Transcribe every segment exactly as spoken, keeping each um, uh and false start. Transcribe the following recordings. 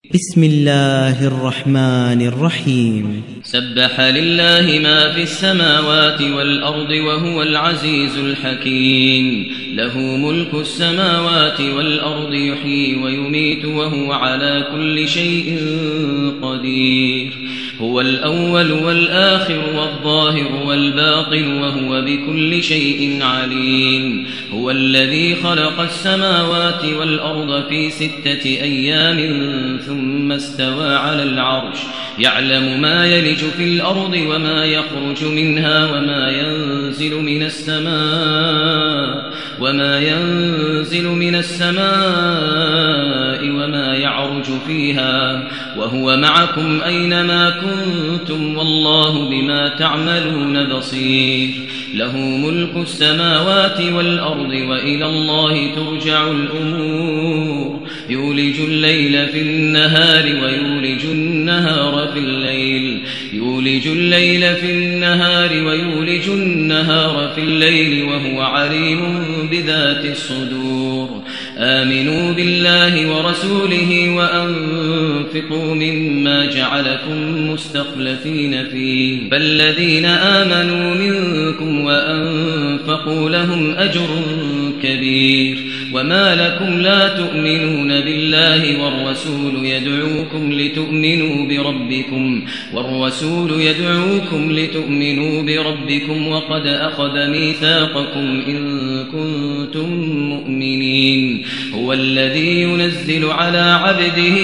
بسم الله الرحمن الرحيم. سبح لله ما في السماوات والأرض وهو العزيز الحكيم. له ملك السماوات والأرض يحيي ويميت وهو على كل شيء قدير. هو الأول والآخر والظاهر والباطن وهو بكل شيء عليم. هو الذي خلق السماوات والأرض في ستة أيام ثم استوى على العرش يعلم ما يلج في الأرض وما يخرج منها وما ينزل من السماء وما ينزل من السماء وما يعرج فيها وهو معكم أينما كنتم والله بما تعملون بصير. له ملك السماوات والأرض وإلى الله ترجع الأمور. يولج الليل في النهار ويولج النهار في الليل يولج الليل في النهار ويولج النهار في الليل وهو عليم بذات الصدور. آمنوا بالله ورسوله وأنفقوا مما جعلكم مستخلفين فيه فالذين آمنوا منكم وأنفقوا لهم أجر كبير. وما لكم لا تؤمنون بالله والرسول يدعوكم لتؤمنوا بربكم والرسول يدعوكم لتؤمنوا بربكم وقد أخذ ميثاقكم إن كنتم مؤمنين. هو الذي ينزل على عبده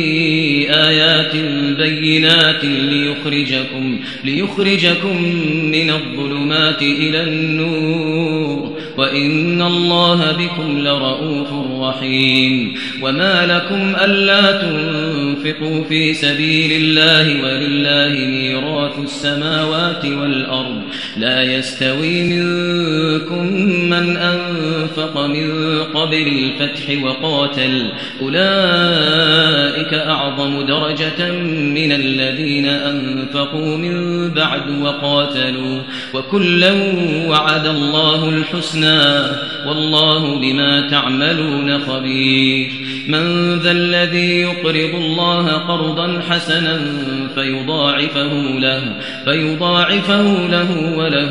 آيات بينات ليخرجكم ليخرجكم من الظلمات إلى النور وإن الله بكم لرؤوف رحيم. وما لكم ألا تنفقوا في سبيل الله ولله ميراث السماوات والأرض لا يستوي منكم من أنفق من قبل الفتح وقاتل أولئك أعظم درجة من الذين أنفقوا من بعد وقاتلوا وكلا وعد الله الحسنى والله بما تعملون خبير. من ذا الذي يقرض الله قرضا حسنا فيضاعفه له فيضاعفه له وله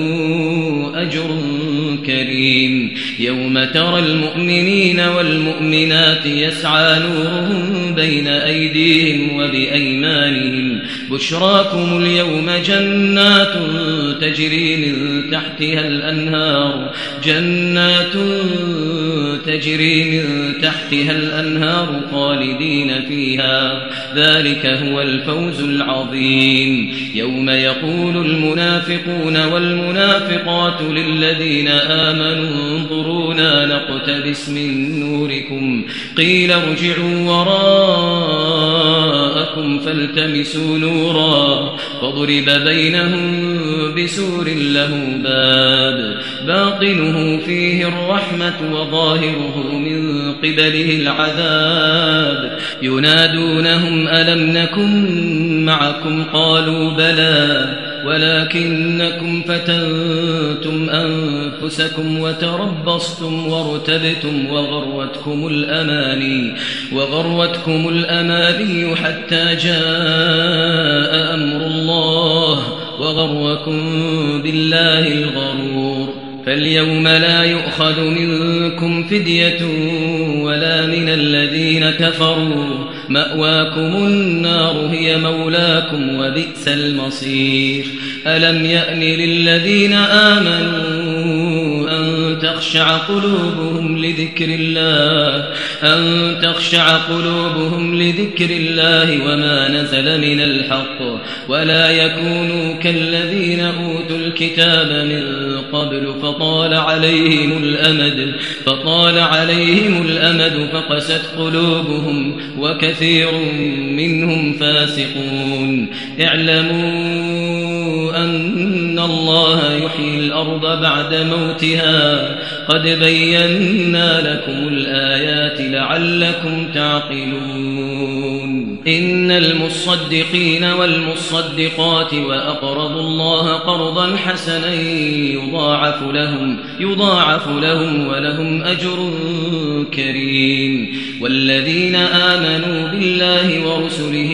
أجر كريم. يوم ترى المؤمنين والمؤمنات يسعى نورهم بين أيديهم وبأيمانهم بشراكم اليوم جنات تجري من تحتها الأنهار جنات تجري من تحتها الأنهار خالدين فيها ذلك هو الفوز العظيم. يوم يقول المنافقون والمنافقات للذين آمنوا انظرونا نقتبس من نوركم قيل ارجعوا وراءكم فالتمسوا نورا فضرب بينهم بسور له باب باطنه فيه الرحمة وظاهره من قبله العذاب ينادونهم ألم نكن معكم قالوا بلى ولكنكم فتنتم أنفسكم وتربصتم وارتبتم وغرتكم الأماني وغرتكم الأماني حتى جاء أمر الله وغركم بالله الغرور. فاليوم لا يؤخذ منكم فدية ولا من الذين كفروا مأواكم النار هي مولاكم وبئس المصير. ألم يأن للذين آمنوا أن تخشع قلوبهم لذكر الله أن تخشع قلوبهم لذكر الله وما نزل من الحق ولا يكونوا كالذين أوتوا الكتاب من قبل فطال عليهم الأمد فطال عليهم الأمد فقست قلوبهم وكثير منهم فاسقون. اعلموا أن الله يحيي الأرض بعد موتها قد بينا لكم الآيات لعلكم تعقلون. إن المصدقين والمصدقات وأقرضوا الله قرضا حسنا يضاعف لهم, يضاعف لهم ولهم أجر كريم. والذين آمنوا بالله ورسله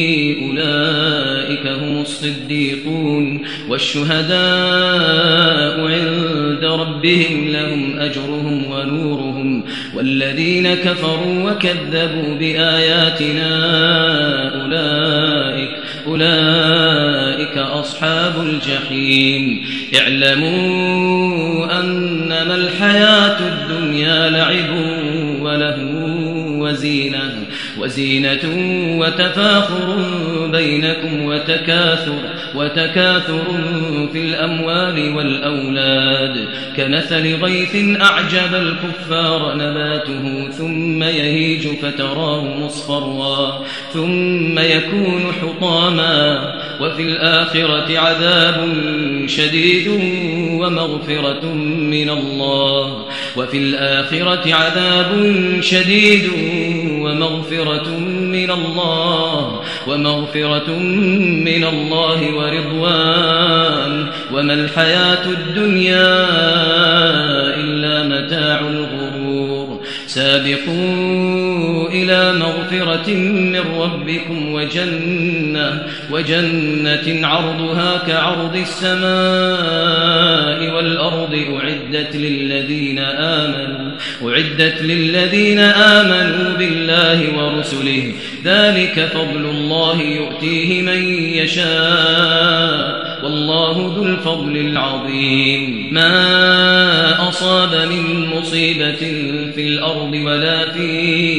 أولئك هم الصديقون والشهداء عند ربهم لهم أجرهم ونورهم. والذين كفروا وكذبوا بآياتنا أولئك, أولئك أصحاب الجحيم. اعلموا أنما الحياة الدنيا لعب وله وزينة, وزينة وتفاخر بينكم وتكاثر, وتكاثر في الأموال والأولاد كمثل غيث أعجب الكفار نباته ثم يهيج فتراه مصفرا ثم يكون حطاما. وفي الآخرة عذاب شديد ومغفرة من الله, وفي الآخرة عذاب شديد ومغفرة من الله, ومغفرة من الله ورضوان. وما الحياة الدنيا إلا متاع الغرور. سابقوا إلى مغفرة من ربكم وجنة, وجنة عرضها كعرض السماء والأرض أعدت للذين آمنوا, أعدت للذين آمنوا بالله ورسله. ذلك فضل الله يؤتيه من يشاء والله ذو الفضل العظيم. ما أصاب من مصيبة في الأرض ولا في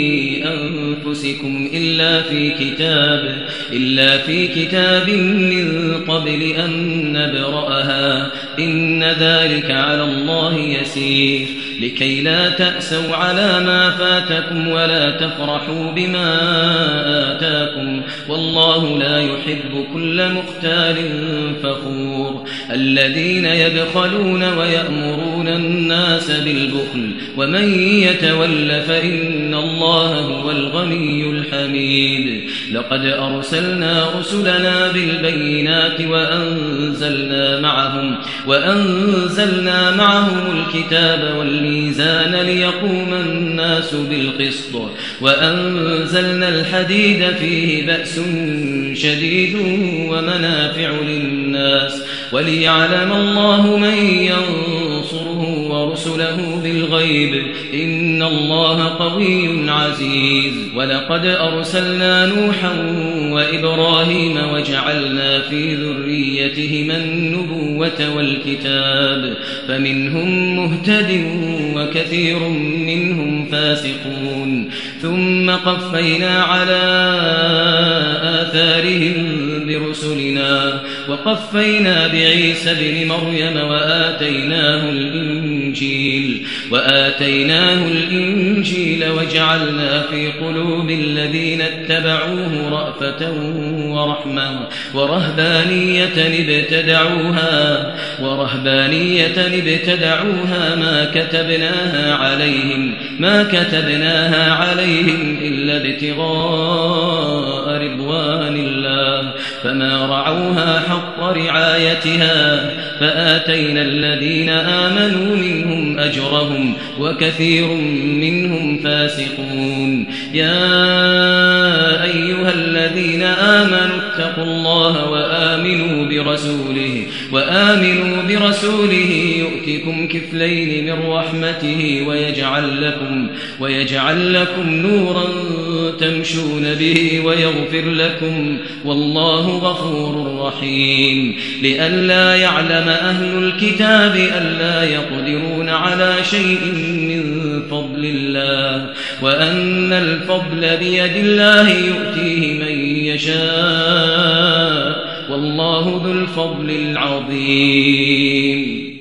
أنفسكم إلا في كتاب, إلا في كتاب من قبل أن نبرأها إن ذلك على الله يسير. لكي لا تأسوا على ما فاتكم ولا تفرحوا بما آتاكم والله لا يحب كل مختال فخور. الذين يبخلون ويأمرون الناس بالبخل ومن يتول فإن الله هو الغني الحميد. لقد أرسلنا رسلنا بالبينات وأنزلنا معهم, وأنزلنا معهم الكتاب والميزان ليقوم الناس بالقسط. وأنزلنا الحديد فيه بأس شديد ومنافع للناس وليعلم الله من ينصره ورسله بالغيب إن الله قوي عزيز. ولقد أرسلنا نوحا وإبراهيم وجعلنا في ذريتهما النبوة والكتاب فمنهم مهتد وكثير منهم فاسقون. ثم قفينا على آثارهم برسلنا وقفينا بعيسى بن مريم وآتيناه الإنجيل, وآتيناه الإنجيل وجعلنا في قلوب الذين اتبعوه رأفة ورحمة ورهبانية ابتدعوها, ورهبانية ابتدعوها ما كتبناها عليهم, ما كتبناها عليهم إلا ابتغاء رضوان الله فما رعوها حق رعايتها فآتينا الذين آمنوا منهم أجرهم وكثير منهم فاسقون. يا أيها الذين آمنوا اتقوا الله وآمنوا برسوله, وآمنوا برسوله يؤتكم كفلين من رحمته ويجعل لكم, ويجعل لكم نورا تمشون به ويغفر لكم والله غفور رحيم. لئلا يعلم أهل الكتاب ألا يقدرون على شيء من فضل الله وأن الفضل بيد الله يؤتيه من يشاء والله ذو الفضل العظيم.